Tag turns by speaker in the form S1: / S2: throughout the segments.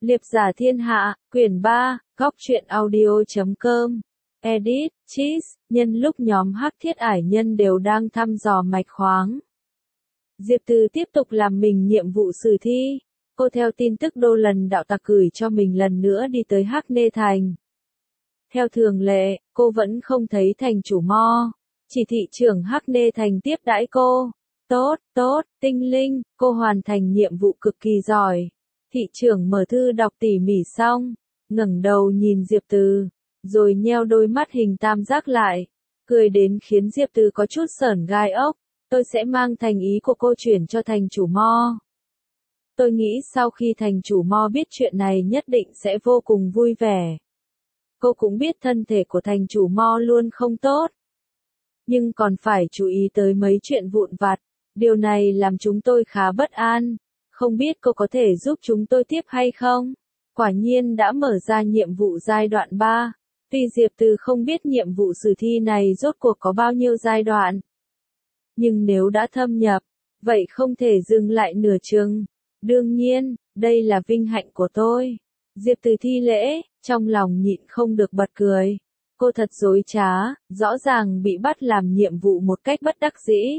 S1: Liệp giả thiên hạ, quyển 3, góc truyện audio.com. Edit, Cheese, nhân lúc nhóm Hắc Thiết Ải Nhân đều đang thăm dò mạch khoáng. Diệp Từ tiếp tục làm mình nhiệm vụ sử thi. Cô theo tin tức Đô Lần đạo tặc gửi cho mình lần nữa đi tới Hắc Nê Thành. Theo thường lệ, cô vẫn không thấy thành chủ Mo. Chỉ thị trưởng Hắc Nê Thành tiếp đãi cô. Tốt, tinh linh, cô hoàn thành nhiệm vụ cực kỳ giỏi. Thị trưởng mở thư đọc tỉ mỉ xong, ngẩng đầu nhìn Diệp Từ, rồi nheo đôi mắt hình tam giác lại, cười đến khiến Diệp Từ có chút sởn gai ốc. Tôi sẽ mang thành ý của cô chuyển cho thành chủ Mo. Tôi nghĩ sau khi thành chủ Mo biết chuyện này nhất định sẽ vô cùng vui vẻ. Cô cũng biết thân thể của thành chủ Mo luôn không tốt, nhưng còn phải chú ý tới mấy chuyện vụn vặt. Điều này làm chúng tôi khá bất an. Không biết cô có thể giúp chúng tôi tiếp hay không? Quả nhiên đã mở ra nhiệm vụ giai đoạn 3. Tuy Diệp Từ không biết nhiệm vụ sử thi này rốt cuộc có bao nhiêu giai đoạn, nhưng nếu đã thâm nhập, vậy không thể dừng lại nửa chừng. Đương nhiên, đây là vinh hạnh của tôi. Diệp Từ thi lễ, trong lòng nhịn không được bật cười. Cô thật dối trá, rõ ràng bị bắt làm nhiệm vụ một cách bất đắc dĩ.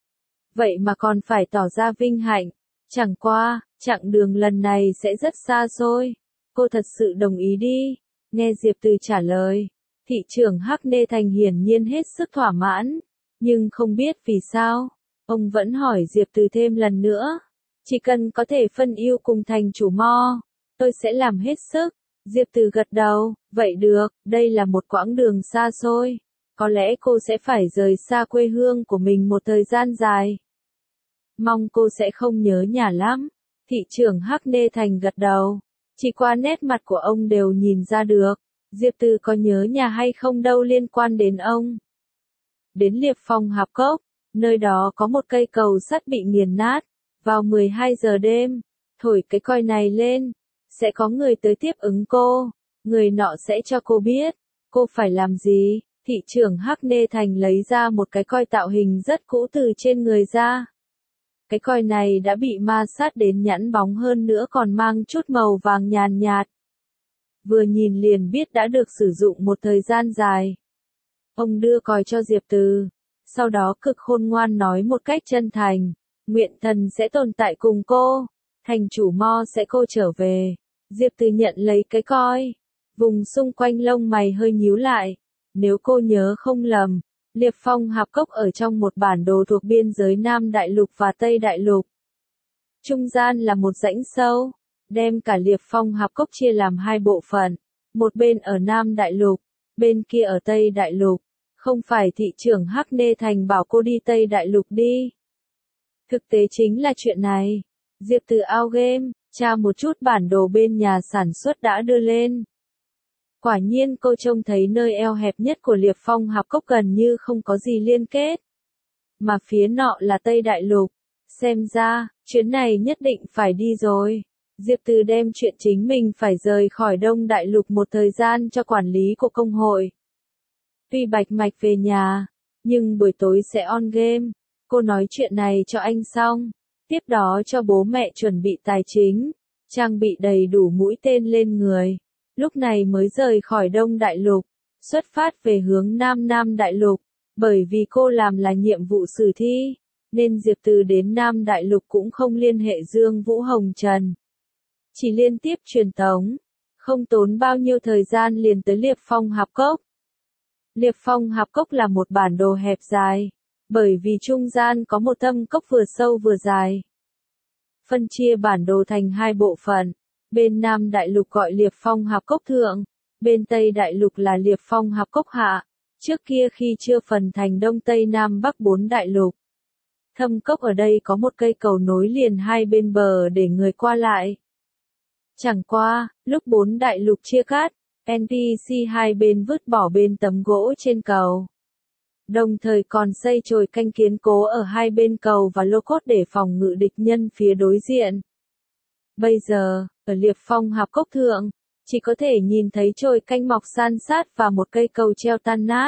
S1: Vậy mà còn phải tỏ ra vinh hạnh. Chẳng qua, chặng đường lần này sẽ rất xa xôi. Cô thật sự đồng ý đi. Nghe Diệp Từ trả lời, thị trưởng Hắc Nê Thành hiển nhiên hết sức thỏa mãn. Nhưng không biết vì sao, ông vẫn hỏi Diệp Từ thêm lần nữa. Chỉ cần có thể phân ưu cùng thành chủ Mo, tôi sẽ làm hết sức. Diệp Từ gật đầu, vậy được, đây là một quãng đường xa xôi. Có lẽ cô sẽ phải rời xa quê hương của mình một thời gian dài. Mong cô sẽ không nhớ nhà lắm. Thị trưởng Hắc Nê Thành gật đầu. Chỉ qua nét mặt của ông đều nhìn ra được. Diệp Từ có nhớ nhà hay không đâu liên quan đến ông. Đến Liệp Phong Hạp Cốc, nơi đó có một cây cầu sắt bị nghiền nát. Vào 12 giờ đêm, thổi cái còi này lên, sẽ có người tới tiếp ứng cô. Người nọ sẽ cho cô biết, cô phải làm gì. Thị trưởng Hắc Nê Thành lấy ra một cái còi tạo hình rất cũ từ trên người ra. Cái còi này đã bị ma sát đến nhẵn bóng hơn nữa còn mang chút màu vàng nhàn nhạt. Vừa nhìn liền biết đã được sử dụng một thời gian dài. Ông đưa còi cho Diệp Từ, sau đó cực khôn ngoan nói một cách chân thành, nguyện thần sẽ tồn tại cùng cô, thành chủ Mo sẽ cô trở về. Diệp Từ nhận lấy cái còi, vùng xung quanh lông mày hơi nhíu lại. Nếu cô nhớ không lầm, Liệp Phong Hạp Cốc ở trong một bản đồ thuộc biên giới Nam Đại Lục và Tây Đại Lục. Trung gian là một rãnh sâu, đem cả Liệp Phong Hạp Cốc chia làm hai bộ phận, một bên ở Nam Đại Lục, bên kia ở Tây Đại Lục. Không phải thị trưởng Hắc Nê Thành bảo cô đi Tây Đại Lục đi. Thực tế chính là chuyện này. Diệp Từ ao game, tra một chút bản đồ bên nhà sản xuất đã đưa lên. Quả nhiên cô trông thấy nơi eo hẹp nhất của Liệp Phong Hạp Cốc gần như không có gì liên kết. Mà phía nọ là Tây Đại Lục. Xem ra, chuyến này nhất định phải đi rồi. Diệp Từ đem chuyện chính mình phải rời khỏi Đông Đại Lục một thời gian cho quản lý của công hội. Tuy bạch mạch về nhà, nhưng buổi tối sẽ on game. Cô nói chuyện này cho anh xong. Tiếp đó cho bố mẹ chuẩn bị tài chính, trang bị đầy đủ mũi tên lên người. Lúc này mới rời khỏi Đông Đại Lục, xuất phát về hướng Nam Đại Lục. Bởi vì cô làm là nhiệm vụ sử thi, nên Diệp Từ đến Nam Đại Lục cũng không liên hệ Dương Vũ Hồng Trần. Chỉ liên tiếp truyền tống, không tốn bao nhiêu thời gian liền tới Liệp Phong Hạp Cốc. Liệp Phong Hạp Cốc là một bản đồ hẹp dài, bởi vì trung gian có một thâm cốc vừa sâu vừa dài. Phân chia bản đồ thành hai bộ phận. Bên Nam Đại Lục gọi Liệp Phong Hạp Cốc Thượng, bên Tây Đại Lục là Liệp Phong Hạp Cốc Hạ. Trước kia khi chưa phân thành Đông Tây Nam Bắc 4 đại lục, thâm cốc ở đây có một cây cầu nối liền hai bên bờ để người qua lại. Chẳng qua, lúc 4 đại lục chia cắt, NPC hai bên vứt bỏ bên tấm gỗ trên cầu. Đồng thời còn xây chồi canh kiên cố ở hai bên cầu và lô cốt để phòng ngự địch nhân phía đối diện. Bây giờ, ở Liệp Phong Hạp Cốc Thượng, chỉ có thể nhìn thấy chồi canh mọc san sát và một cây cầu treo tan nát.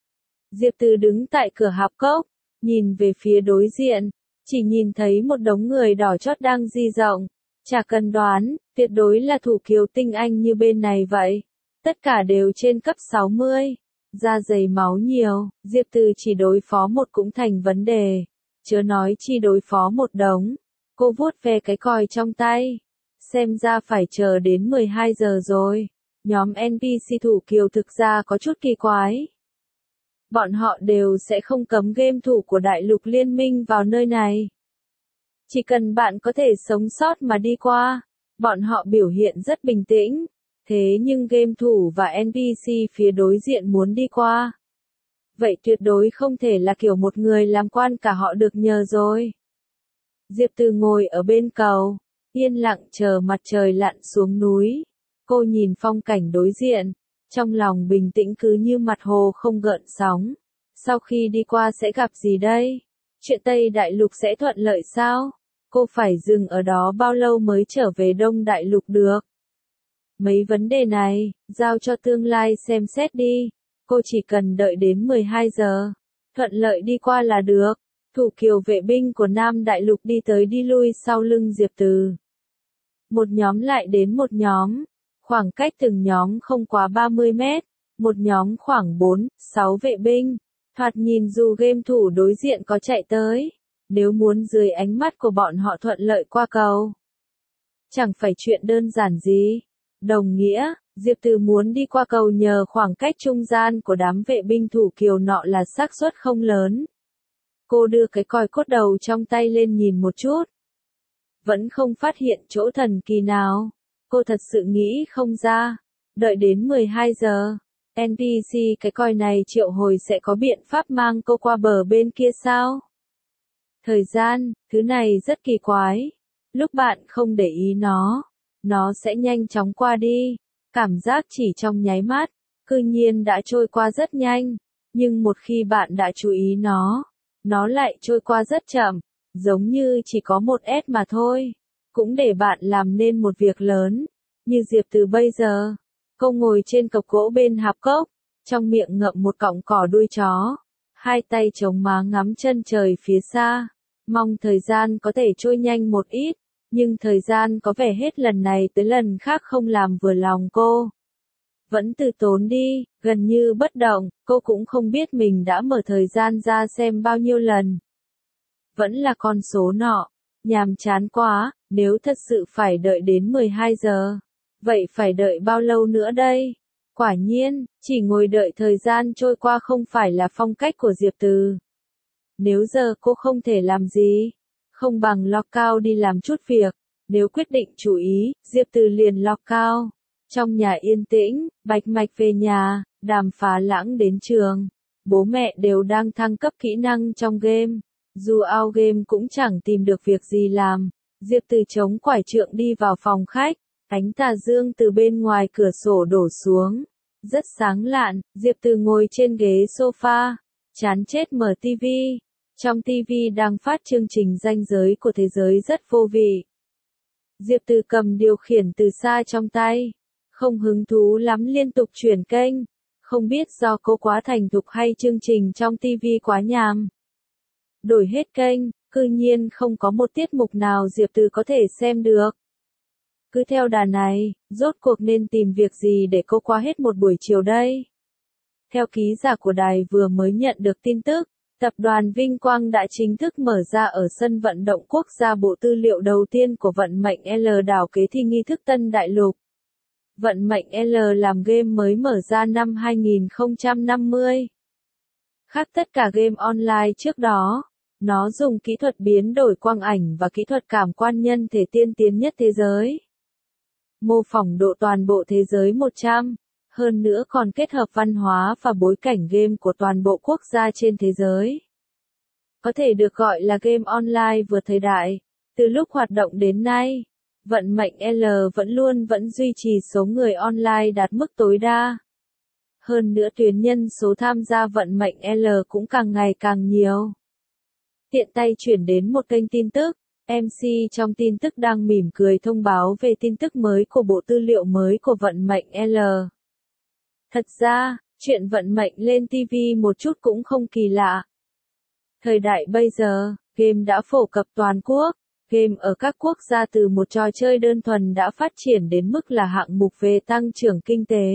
S1: Diệp Từ đứng tại cửa hạp cốc, nhìn về phía đối diện, chỉ nhìn thấy một đống người đỏ chót đang di động. Chả cần đoán, tuyệt đối là thủ kiều tinh anh như bên này vậy. Tất cả đều trên cấp 60. Da dày máu nhiều, Diệp Từ chỉ đối phó một cũng thành vấn đề. Chớ nói chi đối phó một đống. Cô vuốt ve cái còi trong tay. Xem ra phải chờ đến 12 giờ rồi. Nhóm NPC thủ kiều thực ra có chút kỳ quái. Bọn họ đều sẽ không cấm game thủ của Đại lục Liên minh vào nơi này. Chỉ cần bạn có thể sống sót mà đi qua, bọn họ biểu hiện rất bình tĩnh. Thế nhưng game thủ và NPC phía đối diện muốn đi qua. Vậy tuyệt đối không thể là kiểu một người làm quan cả họ được nhờ rồi. Diệp Từ ngồi ở bên cầu, yên lặng chờ mặt trời lặn xuống núi. Cô nhìn phong cảnh đối diện, trong lòng bình tĩnh cứ như mặt hồ không gợn sóng. Sau khi đi qua sẽ gặp gì đây? Chuyện Tây Đại Lục sẽ thuận lợi sao? Cô phải dừng ở đó bao lâu mới trở về Đông Đại Lục được? Mấy vấn đề này, giao cho tương lai xem xét đi. Cô chỉ cần đợi đến 12 giờ, thuận lợi đi qua là được. Thủ kiều vệ binh của Nam Đại Lục đi tới đi lui sau lưng Diệp Từ. Một nhóm lại đến một nhóm. Khoảng cách từng nhóm không quá 30 mét. Một nhóm khoảng 4, 6 vệ binh. Thoạt nhìn dù game thủ đối diện có chạy tới. Nếu muốn dưới ánh mắt của bọn họ thuận lợi qua cầu. Chẳng phải chuyện đơn giản gì. Đồng nghĩa, Diệp Từ muốn đi qua cầu nhờ khoảng cách trung gian của đám vệ binh thủ kiều nọ là xác suất không lớn. Cô đưa cái còi cốt đầu trong tay lên nhìn một chút. Vẫn không phát hiện chỗ thần kỳ nào. Cô thật sự nghĩ không ra. Đợi đến 12 giờ, NPC cái còi này triệu hồi sẽ có biện pháp mang cô qua bờ bên kia sao? Thời gian, thứ này rất kỳ quái. Lúc bạn không để ý nó sẽ nhanh chóng qua đi. Cảm giác chỉ trong nháy mắt, cư nhiên đã trôi qua rất nhanh. Nhưng một khi bạn đã chú ý nó lại trôi qua rất chậm, giống như chỉ có một S mà thôi. Cũng để bạn làm nên một việc lớn, như Diệp Từ bây giờ. Cô ngồi trên cọc gỗ bên hạp cốc, trong miệng ngậm một cọng cỏ đuôi chó. Hai tay chống má ngắm chân trời phía xa. Mong thời gian có thể trôi nhanh một ít, nhưng thời gian có vẻ hết lần này tới lần khác không làm vừa lòng cô. Vẫn từ tốn đi, gần như bất động, cô cũng không biết mình đã mở thời gian ra xem bao nhiêu lần. Vẫn là con số nọ, nhàm chán quá, nếu thật sự phải đợi đến 12 giờ. Vậy phải đợi bao lâu nữa đây? Quả nhiên, chỉ ngồi đợi thời gian trôi qua không phải là phong cách của Diệp Từ. Nếu giờ cô không thể làm gì, không bằng lockout đi làm chút việc. Nếu quyết định chú ý, Diệp Từ liền lockout. Trong nhà yên tĩnh, Bạch Mạch về nhà, Đàm Phá Lãng đến trường. Bố mẹ đều đang thăng cấp kỹ năng trong game. Dù out game cũng chẳng tìm được việc gì làm. Diệp Từ chống quải trượng đi vào phòng khách. Ánh tà dương từ bên ngoài cửa sổ đổ xuống. Rất sáng lạn, Diệp Từ ngồi trên ghế sofa. Chán chết mở tivi. Trong tivi đang phát chương trình ranh giới của thế giới rất vô vị. Diệp Từ cầm điều khiển từ xa trong tay. Không hứng thú lắm liên tục chuyển kênh. Không biết do cô quá thành thục hay chương trình trong tivi quá nhàm. Đổi hết kênh, cư nhiên không có một tiết mục nào Diệp Từ có thể xem được. Cứ theo đà này, rốt cuộc nên tìm việc gì để cô qua hết một buổi chiều đây? Theo ký giả của đài vừa mới nhận được tin tức, tập đoàn Vinh Quang đã chính thức mở ra ở sân vận động quốc gia bộ tư liệu đầu tiên của vận mệnh L đảo kế thi nghi thức Tân Đại Lục. Vận mệnh L làm game mới mở ra năm 2050. Khác tất cả game online trước đó, nó dùng kỹ thuật biến đổi quang ảnh và kỹ thuật cảm quan nhân thể tiên tiến nhất thế giới. Mô phỏng độ toàn bộ thế giới 100, hơn nữa còn kết hợp văn hóa và bối cảnh game của toàn bộ quốc gia trên thế giới. Có thể được gọi là game online vượt thời đại. Từ lúc hoạt động đến nay, vận mệnh L vẫn duy trì số người online đạt mức tối đa. Hơn nữa tuyến nhân số tham gia vận mệnh L cũng càng ngày càng nhiều. Tiện tay chuyển đến một kênh tin tức, MC trong tin tức đang mỉm cười thông báo về tin tức mới của bộ tư liệu mới của vận mệnh L. Thật ra, chuyện vận mệnh lên TV một chút cũng không kỳ lạ. Thời đại bây giờ, game đã phổ cập toàn quốc, Game ở các quốc gia từ một trò chơi đơn thuần đã phát triển đến mức là hạng mục về tăng trưởng kinh tế.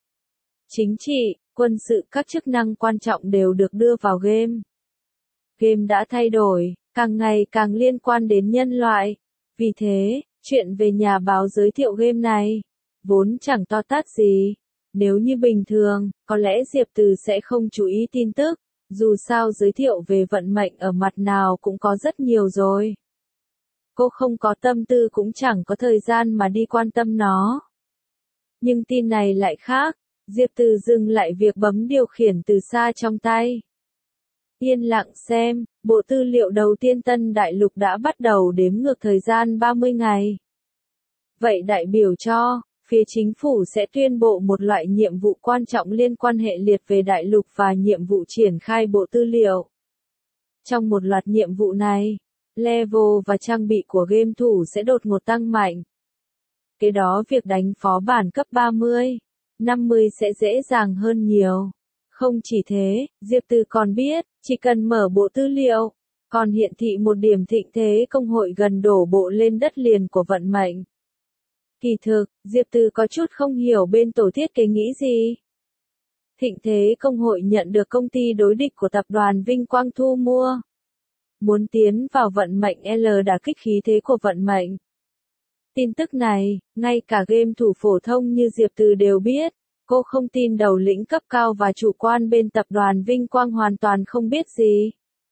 S1: Chính trị, quân sự các chức năng quan trọng đều được đưa vào game. Game đã thay đổi, càng ngày càng liên quan đến nhân loại. Vì thế, chuyện về nhà báo giới thiệu game này, vốn chẳng to tát gì. Nếu như bình thường, có lẽ Diệp Từ sẽ không chú ý tin tức, dù sao giới thiệu về vận mệnh ở mặt nào cũng có rất nhiều rồi. Cô không có tâm tư cũng chẳng có thời gian mà đi quan tâm nó. Nhưng tin này lại khác, Diệp Từ dừng lại việc bấm điều khiển từ xa trong tay. Yên lặng xem, bộ tư liệu đầu tiên Tân Đại Lục đã bắt đầu đếm ngược thời gian 30 ngày. Vậy đại biểu cho, phía chính phủ sẽ tuyên bộ một loại nhiệm vụ quan trọng liên quan hệ liệt về đại lục và nhiệm vụ triển khai bộ tư liệu. Trong một loạt nhiệm vụ này, level và trang bị của game thủ sẽ đột ngột tăng mạnh. Kế đó việc đánh phó bản cấp 30, 50 sẽ dễ dàng hơn nhiều. Không chỉ thế, Diệp Từ còn biết, chỉ cần mở bộ tư liệu, còn hiển thị một điểm thịnh thế công hội gần đổ bộ lên đất liền của vận mệnh. Kỳ thực, Diệp Từ có chút không hiểu bên tổ thiết kế nghĩ gì. Thịnh thế công hội nhận được công ty đối địch của tập đoàn Vinh Quang thu mua. Muốn tiến vào vận mệnh L đả kích khí thế của vận mệnh. Tin tức này, ngay cả game thủ phổ thông như Diệp Từ đều biết. Cô không tin đầu lĩnh cấp cao và chủ quan bên tập đoàn Vinh Quang hoàn toàn không biết gì.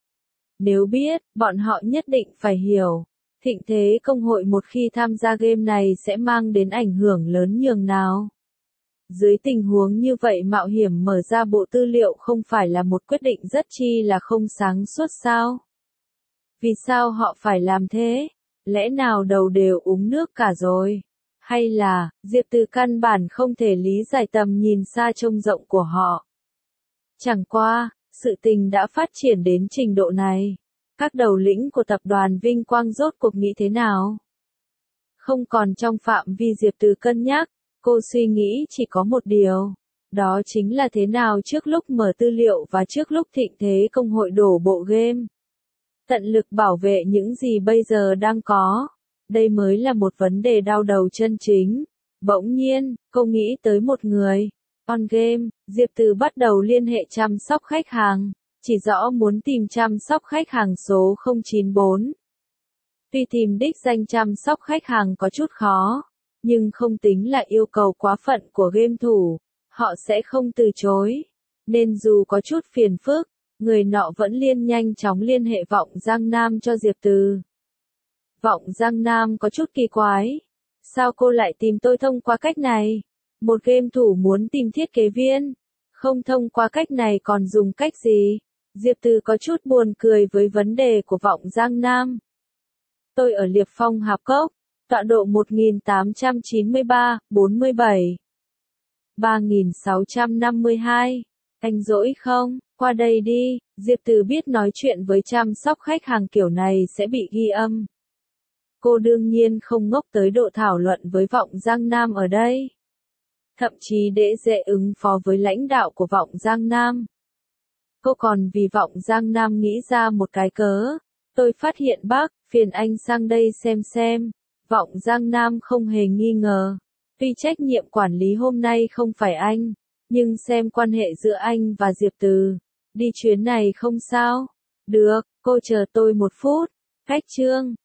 S1: Nếu biết, bọn họ nhất định phải hiểu. Thịnh thế công hội một khi tham gia game này sẽ mang đến ảnh hưởng lớn nhường nào. Dưới tình huống như vậy mạo hiểm mở ra bộ tư liệu không phải là một quyết định rất chi là không sáng suốt sao? Vì sao họ phải làm thế? Lẽ nào đầu đều uống nước cả rồi? Hay là, Diệp Từ căn bản không thể lý giải tầm nhìn xa trông rộng của họ? Chẳng qua, sự tình đã phát triển đến trình độ này. Các đầu lĩnh của tập đoàn Vinh Quang rốt cuộc nghĩ thế nào? Không còn trong phạm vi Diệp Từ cân nhắc, cô suy nghĩ chỉ có một điều. Đó chính là thế nào trước lúc mở tư liệu và trước lúc thịnh thế công hội đổ bộ game. Tận lực bảo vệ những gì bây giờ đang có. Đây mới là một vấn đề đau đầu chân chính. Bỗng nhiên, cô nghĩ tới một người. On game, Diệp Từ bắt đầu liên hệ chăm sóc khách hàng. Chỉ rõ muốn tìm chăm sóc khách hàng số 094. Tuy tìm đích danh chăm sóc khách hàng có chút khó, nhưng không tính là yêu cầu quá phận của game thủ. Họ sẽ không từ chối. Nên dù có chút phiền phức, người nọ vẫn nhanh chóng liên hệ Vọng Giang Nam cho Diệp Từ. Vọng Giang Nam có chút kỳ quái. Sao cô lại tìm tôi thông qua cách này? Một game thủ muốn tìm thiết kế viên. Không thông qua cách này còn dùng cách gì? Diệp Từ có chút buồn cười với vấn đề của Vọng Giang Nam. Tôi ở Liệp Phong Hạp Cốc, tọa độ 1893, 47. 3652. Anh rỗi không? Qua đây đi. Diệp Từ biết nói chuyện với chăm sóc khách hàng kiểu này sẽ bị ghi âm. Cô đương nhiên không ngốc tới độ thảo luận với Vọng Giang Nam ở đây. Thậm chí để dễ ứng phó với lãnh đạo của Vọng Giang Nam. Cô còn vì Vọng Giang Nam nghĩ ra một cái cớ. Tôi phát hiện bác, phiền anh sang đây xem. Vọng Giang Nam không hề nghi ngờ. Tuy trách nhiệm quản lý hôm nay không phải anh, nhưng xem quan hệ giữa anh và Diệp Từ. Đi chuyến này không sao? Được, cô chờ tôi một phút. Khách trương.